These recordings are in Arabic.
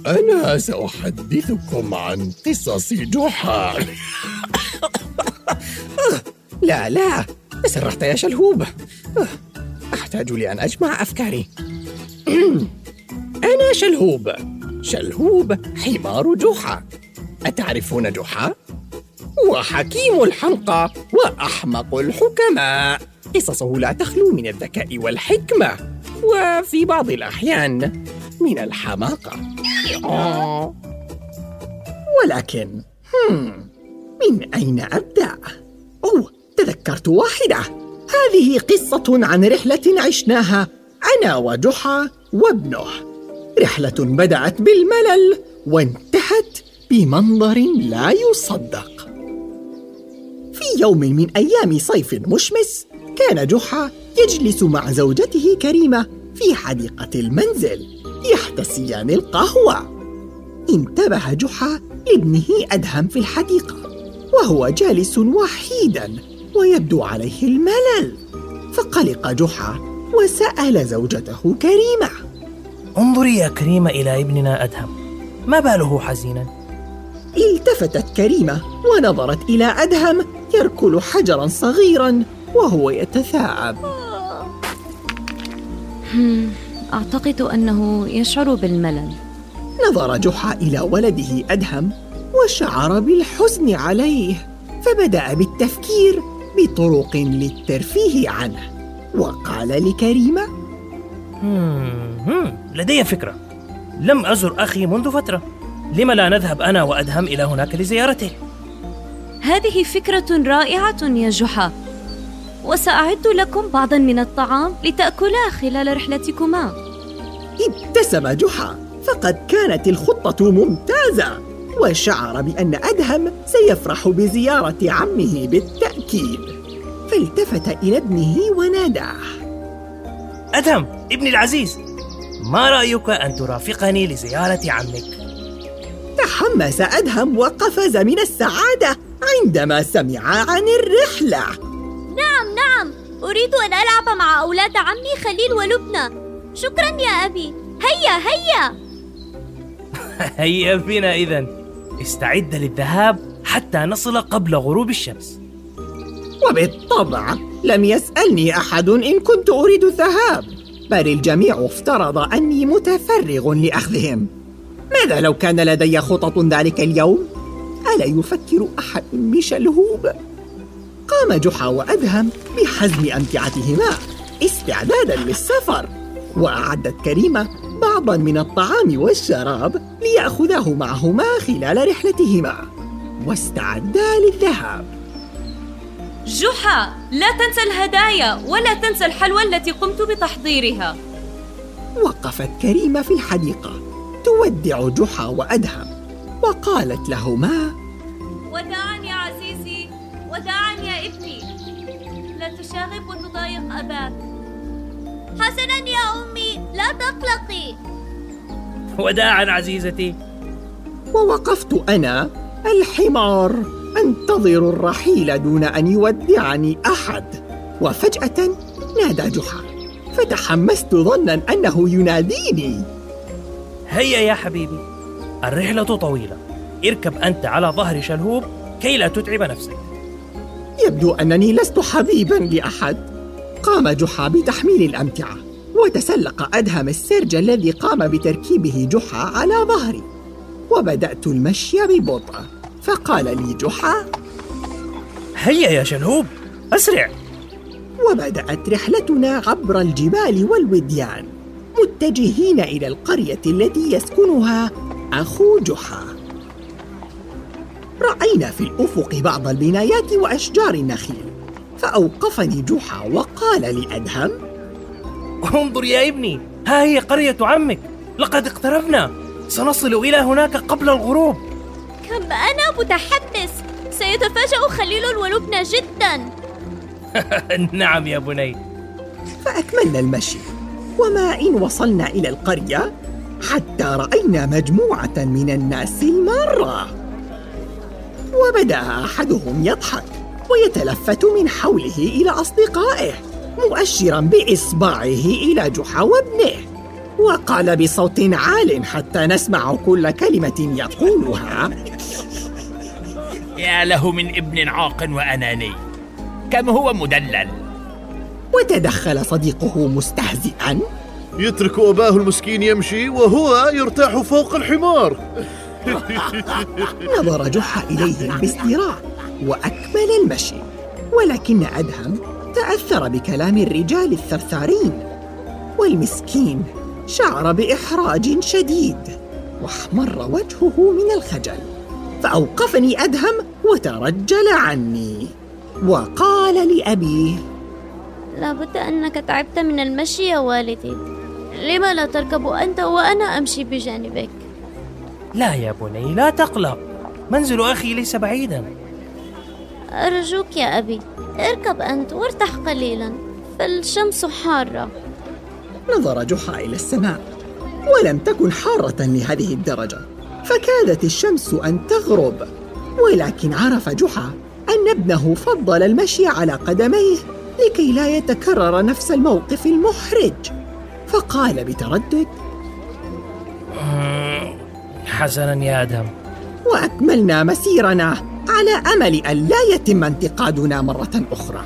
أنا سأحدثكم عن قصص جحا. لا تسرحت يا شلهوب. أحتاج لأن أجمع أفكاري. أنا شلهوب حمار جحا. أتعرفون جحا؟ هو حكيم الحمقى وأحمق الحكماء. قصصه لا تخلو من الذكاء والحكمة، وفي بعض الأحيان من الحماقة. ولكن من أين أبدأ؟ تذكرت واحدة. هذه قصة عن رحلة عشناها أنا وجحا وابنه. رحلة بدأت بالملل وانتهت بمنظر لا يصدق. في يوم من أيام صيف مشمس، كان جحا يجلس مع زوجته كريمة في حديقة المنزل يحتسيان القهوة. انتبه جحا لابنه أدهم في الحديقة وهو جالس وحيداً ويبدو عليه الملل، فقلق جحا وسأل زوجته كريمة: انظري يا كريمة إلى ابننا أدهم، ما باله حزيناً؟ التفتت كريمة ونظرت إلى أدهم يركل حجراً صغيراً وهو يتثاءب. أعتقد أنه يشعر بالملل. نظر جحا إلى ولده أدهم وشعر بالحزن عليه، فبدأ بالتفكير بطرق للترفيه عنه، وقال لكريمة: لدي فكرة. لم أزر أخي منذ فترة، لما لا نذهب أنا وأدهم إلى هناك لزيارته؟ هذه فكرة رائعة يا جحا، وسأعد لكم بعضاً من الطعام لتأكلا خلال رحلتكما. ابتسم جحا، فقد كانت الخطة ممتازة، وشعر بأن أدهم سيفرح بزيارة عمه بالتأكيد، فالتفت إلى ابنه وناداه: أدهم ابني العزيز، ما رأيك أن ترافقني لزيارة عمك؟ تحمس أدهم وقفز من السعادة عندما سمع عن الرحلة. نعم، أريد أن ألعب مع أولاد عمي خليل ولبنى. شكراً يا أبي. هيا هيا بنا إذن، استعد للذهاب حتى نصل قبل غروب الشمس. وبالطبع لم يسألني أحد إن كنت أريد الذهاب، بل الجميع افترض أني متفرغ لأخذهم. ماذا لو كان لدي خطط ذلك اليوم؟ ألا يفكر أحد بشلهوب؟ قام جحا وأدهم بحزم أمتعتهما استعداداً للسفر، وأعدت كريمة بعضاً من الطعام والشراب ليأخذاه معهما خلال رحلتهما، واستعدا للذهاب. جحا، لا تنسى الهدايا ولا تنسى الحلوى التي قمت بتحضيرها. وقفت كريمة في الحديقة تودع جحا وأدهم، وقالت لهما: وداعاً يا عزيزي، وداعاً يا ابني، لا تشاغب وتضايق أباك. حسناً يا أمي، لا تقلقي. وداعاً عزيزتي. ووقفت أنا الحمار أنتظر الرحيل دون أن يودعني أحد، وفجأة نادى جحا، فتحمست ظناً أنه يناديني: هيا يا حبيبي، الرحلة طويلة، اركب أنت على ظهر شلهوب كي لا تتعب نفسك. يبدو أنني لست حبيباً لأحد. قام جحا بتحميل الأمتعة، وتسلق أدهم السرج الذي قام بتركيبه جحا على ظهري، وبدأت المشي ببطء. فقال لي جحا: هيا يا شلهوب، أسرع. وبدأت رحلتنا عبر الجبال والوديان، متجهين إلى القرية التي يسكنها أخو جحا. رأينا في الأفق بعض البنايات وأشجار النخيل، فأوقفني جحا وقال لأدهم: انظر يا ابني، ها هي قرية عمك، لقد اقتربنا، سنصل إلى هناك قبل الغروب. كم أنا متحمس، سيتفاجأ خليل ولبنى جداً. نعم يا بني. فأكملنا المشي، وما إن وصلنا إلى القرية حتى رأينا مجموعة من الناس المارة، وبدأ أحدهم يضحك ويتلفت من حوله إلى أصدقائه مؤشراً بإصبعه إلى جحا وابنه، وقال بصوت عال حتى نسمع كل كلمة يقولها: يا له من ابن عاق وأناني، كم هو مدلل. وتدخل صديقه مستهزئا: يترك أباه المسكين يمشي وهو يرتاح فوق الحمار. نظر جحا إليهم بازدراء وأكمل المشي، ولكن أدهم تأثر بكلام الرجال الثرثارين، والمسكين شعر بإحراج شديد واحمر وجهه من الخجل، فأوقفني أدهم وترجل عني وقال لأبيه: لابد أنك تعبت من المشي يا والدي، لما لا تركب أنت وأنا أمشي بجانبك؟ لا يا بني، لا تقلق، منزل أخي ليس بعيدا. أرجوك يا أبي، اركب أنت وارتاح قليلا، فالشمس حارة. نظر جحا إلى السماء، ولم تكن حارة لهذه الدرجة، فكادت الشمس أن تغرب، ولكن عرف جحا أن ابنه فضل المشي على قدميه لكي لا يتكرر نفس الموقف المحرج، فقال بتردد: حسنا يا أدهم. وأكملنا مسيرنا على أمل أن لا يتم انتقادنا مرة أخرى.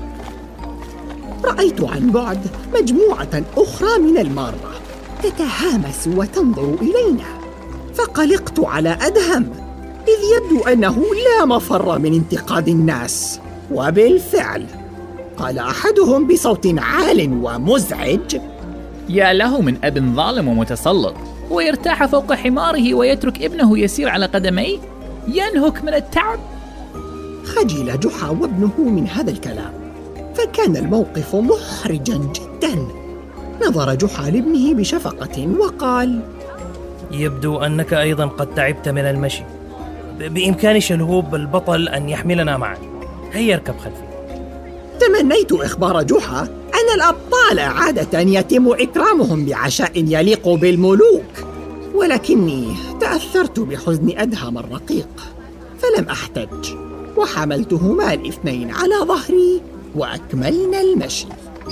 رأيت عن بعد مجموعة أخرى من المارة تتهامس وتنظر إلينا، فقلقت على أدهم، إذ يبدو أنه لا مفر من انتقاد الناس. وبالفعل قال أحدهم بصوت عال ومزعج: يا له من أب ظالم ومتسلط، ويرتاح فوق حماره ويترك ابنه يسير على قدميه، ينهك من التعب. خجل جحا وابنه من هذا الكلام، فكان الموقف محرجا جدا. نظر جحا لابنه بشفقة وقال: يبدو أنك أيضا قد تعبت من المشي، بإمكان شلهوب البطل أن يحملنا معا، هيا اركب خلفي. تمنيت إخبار جحا أن الأبطال عادة يتم إكرامهم بعشاء يليق بالملوك، ولكني تأثرت بحزن أدهم الرقيق، فلم أحتج، وحملتهما الاثنين على ظهري وأكملنا المشي.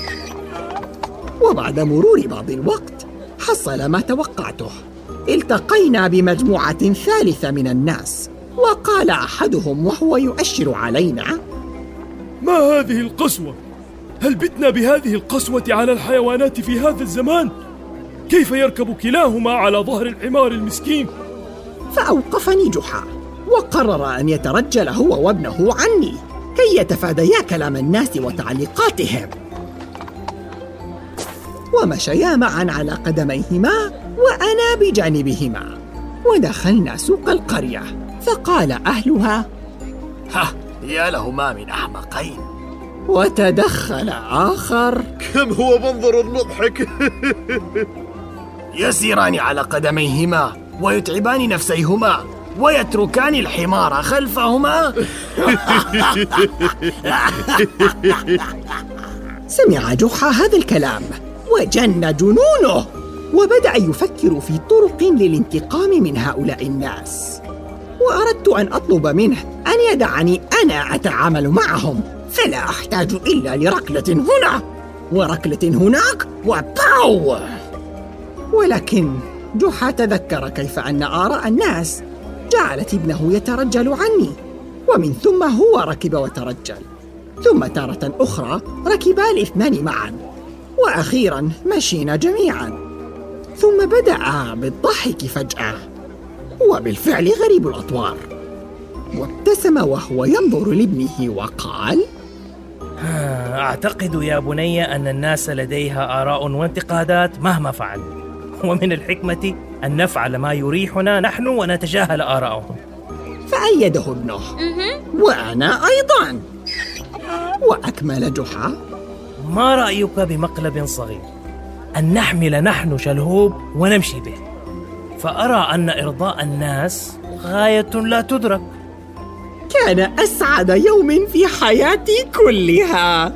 وبعد مرور بعض الوقت حصل ما توقعته، التقينا بمجموعة ثالثة من الناس، وقال أحدهم وهو يؤشر علينا: ما هذه القسوة؟ هل بتنا بهذه القسوة على الحيوانات في هذا الزمان؟ كيف يركب كلاهما على ظهر الحمار المسكين؟ فأوقفني جحا وقرر أن يترجل هو وابنه عني كي يتفاديا كلام الناس وتعليقاتهم، ومشيا معا على قدميهما وأنا بجانبهما، ودخلنا سوق القرية، فقال أهلها: يا لهما من أحمقين. وتدخل آخر: كم هو منظر مضحك. يسيران على قدميهما ويتعبان نفسيهما ويتركان الحمار خلفهما. سمع جحا هذا الكلام وجن جنونه، وبدأ يفكر في طرق للانتقام من هؤلاء الناس، وأردت أن أطلب منه أن يدعني أنا أتعامل معهم، فلا أحتاج إلا لركلة هنا وركلة هناك وباو. ولكن جحا تذكر كيف أن آراء الناس جعلت ابنه يترجل عني، ومن ثم هو ركب وترجل، ثم تارة أخرى ركبا الاثنان معا، وأخيرا مشينا جميعا، ثم بدأ بالضحك فجأة، وبالفعل غريب الأطوار، وابتسم وهو ينظر لابنه وقال: أعتقد يا بني أن الناس لديها آراء وانتقادات مهما فعل، ومن الحكمة أن نفعل ما يريحنا نحن ونتجاهل آراءهم. فأيده ابنه، وأنا أيضا. وأكمل جحا: ما رأيك بمقلب صغير أن نحمل نحن شلهوب ونمشي به؟ فأرى أن إرضاء الناس غاية لا تدرك. كان أسعد يوم في حياتي كلها.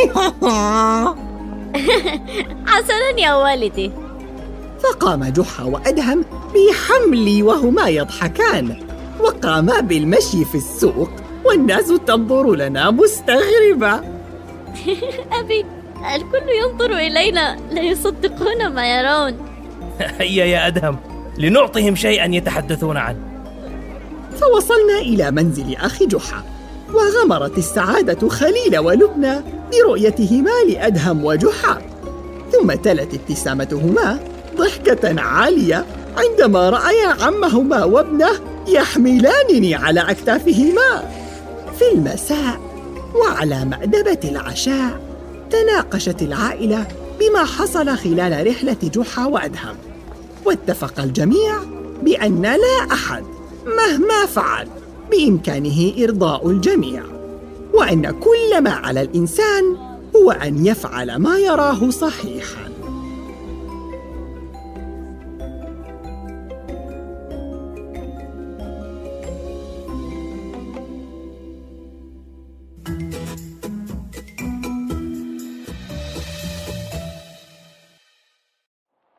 حسنا يا والدي. فقام جحا وأدهم بحملي وهما يضحكان، وقاما بالمشي في السوق والناس تنظر لنا مستغربة. أبي، الكل ينظر إلينا، لا يصدقون ما يرون. هيا يا أدهم لنعطهم شيئا يتحدثون عنه. فوصلنا إلى منزل أخي جحا، وغمرت السعادة خليل ولبنى برؤيتهما لأدهم وجحا. ثم تلت ابتسامتهما ضحكة عالية عندما رأيا عمهما وابنه يحملانني على أكتافهما. في المساء وعلى مأدبة العشاء تناقشت العائلة بما حصل خلال رحلة جحا وأدهم، واتفق الجميع بأن لا أحد مهما فعل بإمكانه إرضاء الجميع، وأن كل ما على الإنسان هو أن يفعل ما يراه صحيحاً.